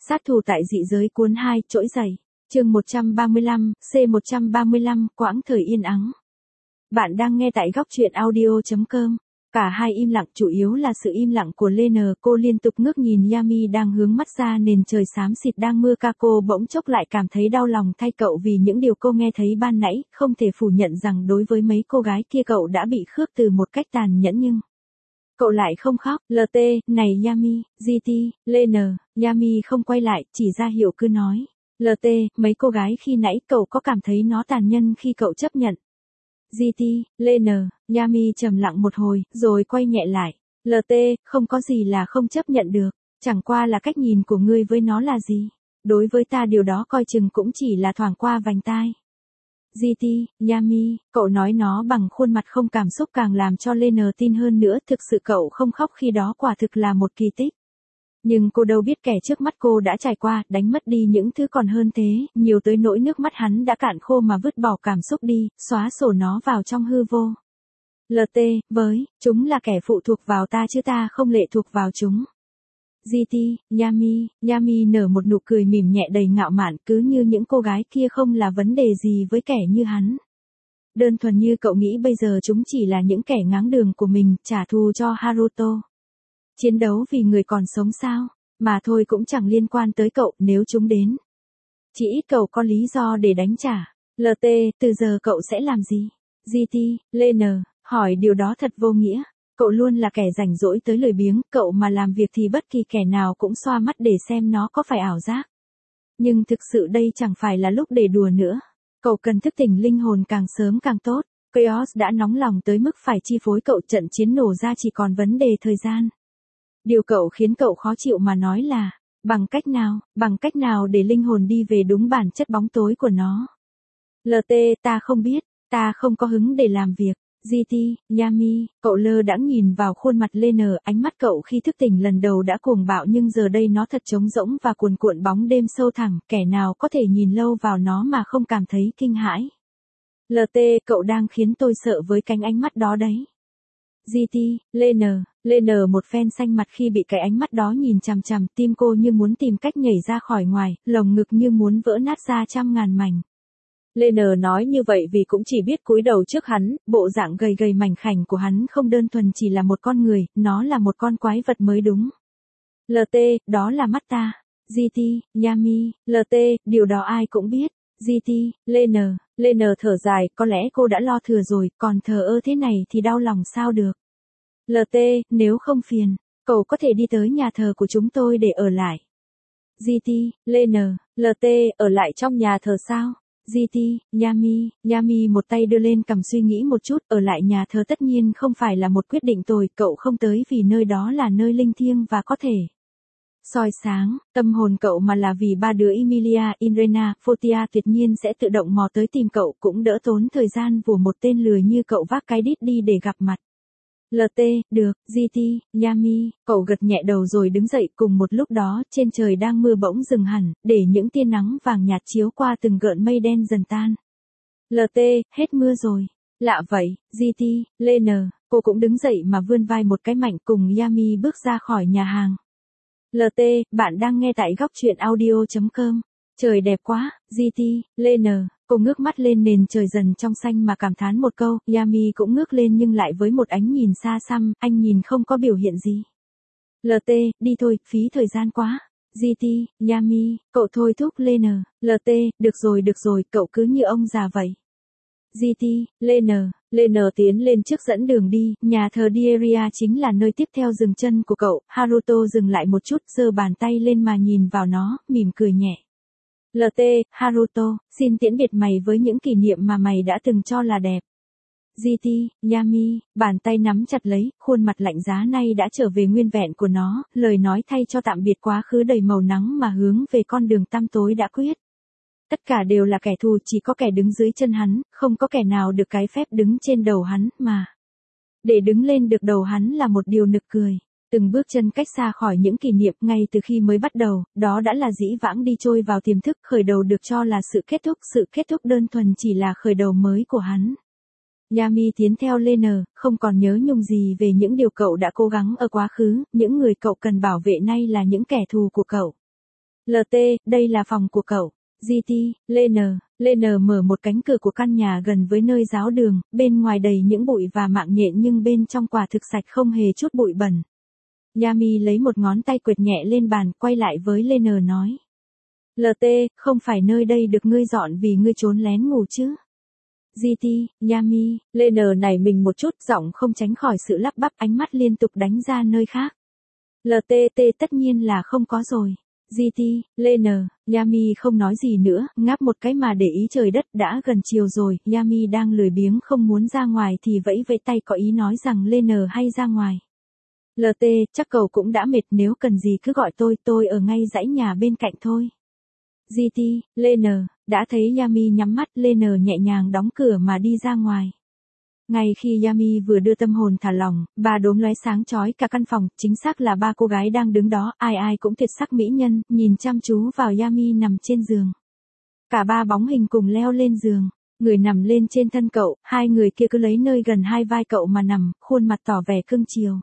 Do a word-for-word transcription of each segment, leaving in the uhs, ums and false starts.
Sát thủ tại dị giới cuốn hai, trỗi dậy. Chương một trăm ba mươi lăm, C một trăm ba mươi lăm, quãng thời yên ắng. Bạn đang nghe tại góc truyện audio chấm com. Cả hai im lặng, chủ yếu là sự im lặng của Lena. Cô liên tục ngước nhìn Yami đang hướng mắt ra nền trời xám xịt đang mưa ca. Cô bỗng chốc lại cảm thấy đau lòng thay cậu vì những điều cô nghe thấy ban nãy. Không thể phủ nhận rằng đối với mấy cô gái kia cậu đã bị khước từ một cách tàn nhẫn, nhưng cậu lại không khóc. lờ tê, này Yami, giê tê, Lena. Yami không quay lại, chỉ ra hiệu cứ nói. lờ tê, mấy cô gái khi nãy cậu có cảm thấy nó tàn nhẫn khi cậu chấp nhận? giê tê, Lena. Yami trầm lặng một hồi, rồi quay nhẹ lại. lờ tê, không có gì là không chấp nhận được. Chẳng qua là cách nhìn của ngươi với nó là gì. Đối với ta điều đó coi chừng cũng chỉ là thoảng qua vành tai. giê tê, Yami, cậu nói nó bằng khuôn mặt không cảm xúc càng làm cho Lena tin hơn nữa. Thực sự cậu không khóc khi đó quả thực là một kỳ tích. Nhưng cô đâu biết kẻ trước mắt cô đã trải qua, đánh mất đi những thứ còn hơn thế, nhiều tới nỗi nước mắt hắn đã cạn khô mà vứt bỏ cảm xúc đi, xóa sổ nó vào trong hư vô. lờ tê, với, chúng là kẻ phụ thuộc vào ta chứ ta không lệ thuộc vào chúng. giê tê, Yami, Yami nở một nụ cười mỉm nhẹ đầy ngạo mạn, cứ như những cô gái kia không là vấn đề gì với kẻ như hắn. Đơn thuần như cậu nghĩ bây giờ chúng chỉ là những kẻ ngáng đường của mình, trả thù cho Haruto. Chiến đấu vì người còn sống sao, mà thôi cũng chẳng liên quan tới cậu. Nếu chúng đến, chỉ ít cậu có lý do để đánh trả. lờ tê, từ giờ cậu sẽ làm gì? giê tê, Lena, hỏi điều đó thật vô nghĩa. Cậu luôn là kẻ rảnh rỗi tới lười biếng, cậu mà làm việc thì bất kỳ kẻ nào cũng xoa mắt để xem nó có phải ảo giác. Nhưng thực sự đây chẳng phải là lúc để đùa nữa. Cậu cần thức tỉnh linh hồn càng sớm càng tốt. Chaos đã nóng lòng tới mức phải chi phối cậu, trận chiến nổ ra chỉ còn vấn đề thời gian. Điều cậu khiến cậu khó chịu mà nói là, bằng cách nào, bằng cách nào để linh hồn đi về đúng bản chất bóng tối của nó. lờ tê, ta không biết, ta không có hứng để làm việc. giê tê, Yami, cậu lơ đãng nhìn vào khuôn mặt Lena, ánh mắt cậu khi thức tỉnh lần đầu đã cuồng bạo nhưng giờ đây nó thật trống rỗng và cuồn cuộn bóng đêm sâu thẳm, kẻ nào có thể nhìn lâu vào nó mà không cảm thấy kinh hãi. lờ tê, cậu đang khiến tôi sợ với cánh ánh mắt đó đấy. giê tê, Lena, Lena một phen xanh mặt khi bị cái ánh mắt đó nhìn chằm chằm, tim cô như muốn tìm cách nhảy ra khỏi ngoài, lồng ngực như muốn vỡ nát ra trăm ngàn mảnh. Lena nói như vậy vì cũng chỉ biết cúi đầu trước hắn, bộ dạng gầy gầy mảnh khảnh của hắn không đơn thuần chỉ là một con người, nó là một con quái vật mới đúng. lờ tê, đó là mắt ta. giê tê, Yami, lờ tê, điều đó ai cũng biết. giê tê, Lena, Lena thở dài, có lẽ cô đã lo thừa rồi, còn thờ ơ thế này thì đau lòng sao được. lờ tê, nếu không phiền, cậu có thể đi tới nhà thờ của chúng tôi để ở lại. giê tê, Lena, lờ tê, ở lại trong nhà thờ sao? giê tê, Yami, Yami một tay đưa lên cằm suy nghĩ một chút, ở lại nhà thờ tất nhiên không phải là một quyết định tồi, cậu không tới vì nơi đó là nơi linh thiêng và có thể soi sáng tâm hồn cậu mà là vì ba đứa Emilia, Irena, Fotia tuyệt nhiên sẽ tự động mò tới tìm cậu, cũng đỡ tốn thời gian của một tên lười như cậu vác cái đít đi để gặp mặt. lờ tê, được, giê tê, Yami, cậu gật nhẹ đầu rồi đứng dậy. Cùng một lúc đó, trên trời đang mưa bỗng dừng hẳn, để những tia nắng vàng nhạt chiếu qua từng gợn mây đen dần tan. lờ tê, hết mưa rồi. Lạ vậy, giê tê, Lena, cô cũng đứng dậy mà vươn vai một cái mạnh cùng Yami bước ra khỏi nhà hàng. lờ tê, bạn đang nghe tại góc truyện audio chấm com. Trời đẹp quá, giê tê, Lena, cô ngước mắt lên nền trời dần trong xanh mà cảm thán một câu. Yami cũng ngước lên nhưng lại với một ánh nhìn xa xăm, anh nhìn không có biểu hiện gì. lờ tê, đi thôi, phí thời gian quá. giê tê, Yami, cậu thôi thúc Lena. lờ tê, được rồi được rồi, cậu cứ như ông già vậy. giê tê, Lena, Lena tiến lên trước dẫn đường đi, nhà thờ Dieria chính là nơi tiếp theo dừng chân của cậu. Haruto dừng lại một chút, giơ bàn tay lên mà nhìn vào nó, mỉm cười nhẹ. lờ tê, Haruto, xin tiễn biệt mày với những kỷ niệm mà mày đã từng cho là đẹp. giê tê, Yami, bàn tay nắm chặt lấy, khuôn mặt lạnh giá nay đã trở về nguyên vẹn của nó, lời nói thay cho tạm biệt quá khứ đầy màu nắng mà hướng về con đường tăm tối đã quyết. Tất cả đều là kẻ thù, chỉ có kẻ đứng dưới chân hắn, không có kẻ nào được cái phép đứng trên đầu hắn, mà để đứng lên được đầu hắn là một điều nực cười. Từng bước chân cách xa khỏi những kỷ niệm ngay từ khi mới bắt đầu, đó đã là dĩ vãng đi trôi vào tiềm thức, khởi đầu được cho là sự kết thúc, sự kết thúc đơn thuần chỉ là khởi đầu mới của hắn. Yami tiến theo Lena, không còn nhớ nhung gì về những điều cậu đã cố gắng ở quá khứ, những người cậu cần bảo vệ nay là những kẻ thù của cậu. lờ tê, đây là phòng của cậu. giê tê, lê en, lê en mở một cánh cửa của căn nhà gần với nơi giáo đường, bên ngoài đầy những bụi và mạng nhện nhưng bên trong quả thực sạch không hề chút bụi bẩn. Yami lấy một ngón tay quệt nhẹ lên bàn, quay lại với lê en nói. lờ tê, không phải nơi đây được ngươi dọn vì ngươi trốn lén ngủ chứ? giê tê, Yami, lê en nảy mình một chút, giọng không tránh khỏi sự lắp bắp, ánh mắt liên tục đánh ra nơi khác. lờ tê tê tất nhiên là không có rồi. giê tê, lê en, Yami không nói gì nữa, ngáp một cái mà để ý trời đất, đã gần chiều rồi, Yami đang lười biếng không muốn ra ngoài thì vẫy vẫy tay có ý nói rằng lê en hay ra ngoài. lờ tê, chắc cậu cũng đã mệt, nếu cần gì cứ gọi tôi, tôi ở ngay dãy nhà bên cạnh thôi. giê tê, lê en, đã thấy Yami nhắm mắt, lê en nhẹ nhàng đóng cửa mà đi ra ngoài. Ngay khi Yami vừa đưa tâm hồn thả lỏng, ba đốm lóe sáng chói cả căn phòng, chính xác là ba cô gái đang đứng đó, ai ai cũng tuyệt sắc mỹ nhân, nhìn chăm chú vào Yami nằm trên giường. Cả ba bóng hình cùng leo lên giường, người nằm lên trên thân cậu, hai người kia cứ lấy nơi gần hai vai cậu mà nằm, khuôn mặt tỏ vẻ cưng chiều.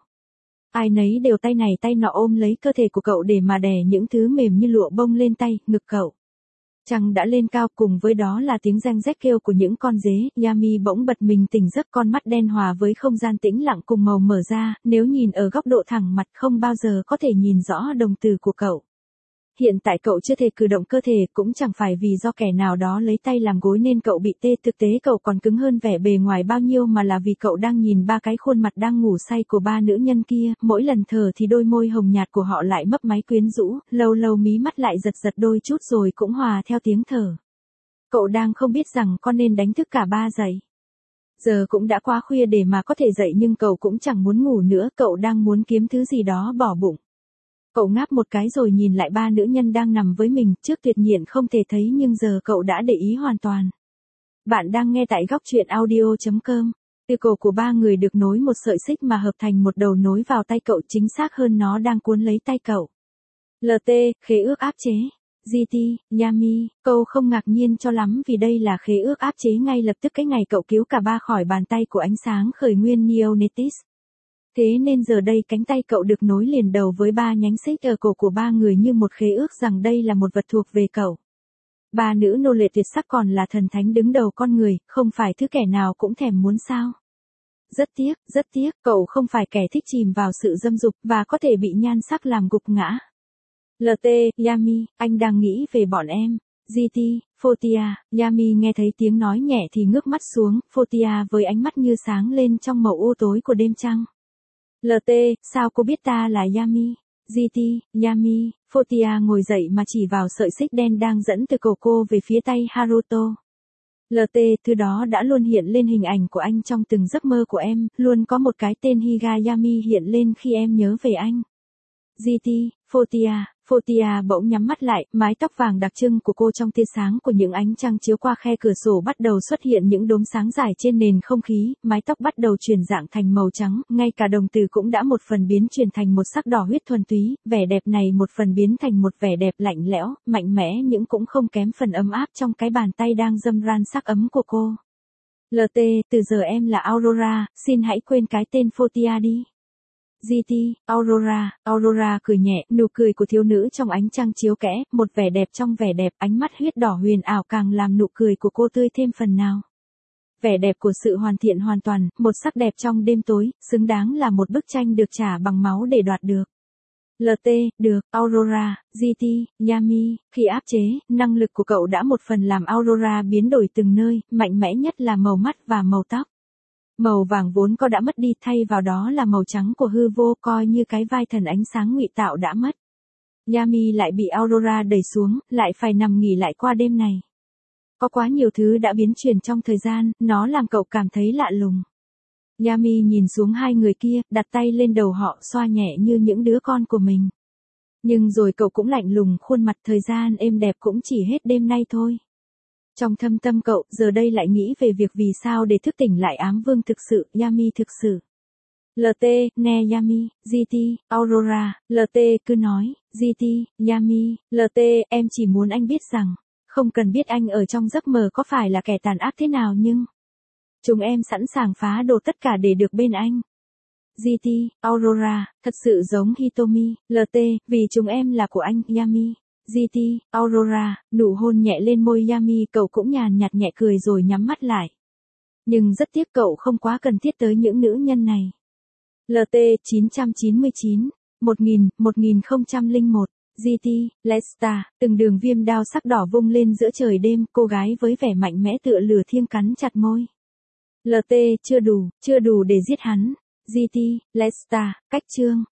Ai nấy đều tay này tay nọ ôm lấy cơ thể của cậu để mà đè những thứ mềm như lụa bông lên tay, ngực cậu. Trăng đã lên cao, cùng với đó là tiếng reng rét kêu của những con dế, Yami bỗng bật mình tỉnh giấc, con mắt đen hòa với không gian tĩnh lặng cùng màu mở ra, nếu nhìn ở góc độ thẳng mặt không bao giờ có thể nhìn rõ đồng tử của cậu. Hiện tại cậu chưa thể cử động cơ thể, cũng chẳng phải vì do kẻ nào đó lấy tay làm gối nên cậu bị tê, thực tế cậu còn cứng hơn vẻ bề ngoài bao nhiêu mà là vì cậu đang nhìn ba cái khuôn mặt đang ngủ say của ba nữ nhân kia, mỗi lần thở thì đôi môi hồng nhạt của họ lại mấp máy quyến rũ, lâu lâu mí mắt lại giật giật đôi chút rồi cũng hòa theo tiếng thở. Cậu đang không biết rằng con nên đánh thức cả ba dậy. Giờ cũng đã quá khuya để mà có thể dậy nhưng cậu cũng chẳng muốn ngủ nữa, cậu đang muốn kiếm thứ gì đó bỏ bụng. Cậu ngáp một cái rồi nhìn lại ba nữ nhân đang nằm với mình, trước tuyệt nhiên không thể thấy nhưng giờ cậu đã để ý hoàn toàn. Bạn đang nghe tại góc truyện audio chấm com. Từ cổ của ba người được nối một sợi xích mà hợp thành một đầu nối vào tay cậu, chính xác hơn nó đang cuốn lấy tay cậu. lờ tê, khế ước áp chế. giê tê, Yami, cậu không ngạc nhiên cho lắm vì đây là khế ước áp chế ngay lập tức cái ngày cậu cứu cả ba khỏi bàn tay của ánh sáng khởi nguyên Neonetis. Thế nên giờ đây cánh tay cậu được nối liền đầu với ba nhánh xích ở cổ của ba người như một khế ước rằng đây là một vật thuộc về cậu. Ba nữ nô lệ tuyệt sắc còn là thần thánh đứng đầu con người, không phải thứ kẻ nào cũng thèm muốn sao. Rất tiếc, rất tiếc, cậu không phải kẻ thích chìm vào sự dâm dục và có thể bị nhan sắc làm gục ngã. lờ tê, Yami, anh đang nghĩ về bọn em. giê tê, Fotia, Yami nghe thấy tiếng nói nhẹ thì ngước mắt xuống, Fotia với ánh mắt như sáng lên trong màu u tối của đêm trăng. lờ tê, sao cô biết ta là Yami? giê tê, Yami, Fotia ngồi dậy mà chỉ vào sợi xích đen đang dẫn từ cổ cô về phía tay Haruto. lờ tê, thứ đó đã luôn hiện lên hình ảnh của anh trong từng giấc mơ của em, luôn có một cái tên Higayami hiện lên khi em nhớ về anh. giê tê, Fotia, Fotia bỗng nhắm mắt lại, mái tóc vàng đặc trưng của cô trong tia sáng của những ánh trăng chiếu qua khe cửa sổ bắt đầu xuất hiện những đốm sáng dài trên nền không khí, mái tóc bắt đầu chuyển dạng thành màu trắng, ngay cả đồng tử cũng đã một phần biến chuyển thành một sắc đỏ huyết thuần túy, vẻ đẹp này một phần biến thành một vẻ đẹp lạnh lẽo, mạnh mẽ nhưng cũng không kém phần ấm áp trong cái bàn tay đang dâm ran sắc ấm của cô. lờ tê, từ giờ em là Aurora, xin hãy quên cái tên Fotia đi. giê tê, Aurora, Aurora cười nhẹ, nụ cười của thiếu nữ trong ánh trăng chiếu kẽ, một vẻ đẹp trong vẻ đẹp, ánh mắt huyết đỏ huyền ảo càng làm nụ cười của cô tươi thêm phần nào. Vẻ đẹp của sự hoàn thiện hoàn toàn, một sắc đẹp trong đêm tối, xứng đáng là một bức tranh được trả bằng máu để đoạt được. lờ tê, được, Aurora, giê tê, Yami, khi áp chế, năng lực của cậu đã một phần làm Aurora biến đổi từng nơi, mạnh mẽ nhất là màu mắt và màu tóc. Màu vàng vốn có đã mất đi, thay vào đó là màu trắng của hư vô, coi như cái vai thần ánh sáng ngụy tạo đã mất. Yami lại bị Aurora đẩy xuống, lại phải nằm nghỉ lại qua đêm này. Có quá nhiều thứ đã biến chuyển trong thời gian, nó làm cậu cảm thấy lạ lùng. Yami nhìn xuống hai người kia, đặt tay lên đầu họ, xoa nhẹ như những đứa con của mình. Nhưng rồi cậu cũng lạnh lùng, khuôn mặt thời gian êm đẹp cũng chỉ hết đêm nay thôi. Trong thâm tâm cậu, giờ đây lại nghĩ về việc vì sao để thức tỉnh lại ám vương thực sự, Yami thực sự. lờ tê, nè Yami, giê tê, Aurora, lờ tê cứ nói, giê tê, Yami, lờ tê, em chỉ muốn anh biết rằng, không cần biết anh ở trong giấc mơ có phải là kẻ tàn ác thế nào nhưng, chúng em sẵn sàng phá đổ tất cả để được bên anh. giê tê, Aurora, thật sự giống Hitomi, lờ tê, vì chúng em là của anh, Yami. giê tê, Aurora, nụ hôn nhẹ lên môi Yami, cậu cũng nhàn nhạt nhẹ cười rồi nhắm mắt lại. Nhưng rất tiếc cậu không quá cần thiết tới những nữ nhân này. lờ tê chín chín chín, một nghìn, một nghìn không trăm lẻ một, giê tê, Lesta, từng đường viêm đao sắc đỏ vung lên giữa trời đêm, cô gái với vẻ mạnh mẽ tựa lửa thiêng cắn chặt môi. lờ tê chưa đủ, chưa đủ để giết hắn. giê tê, Lesta, cách chương.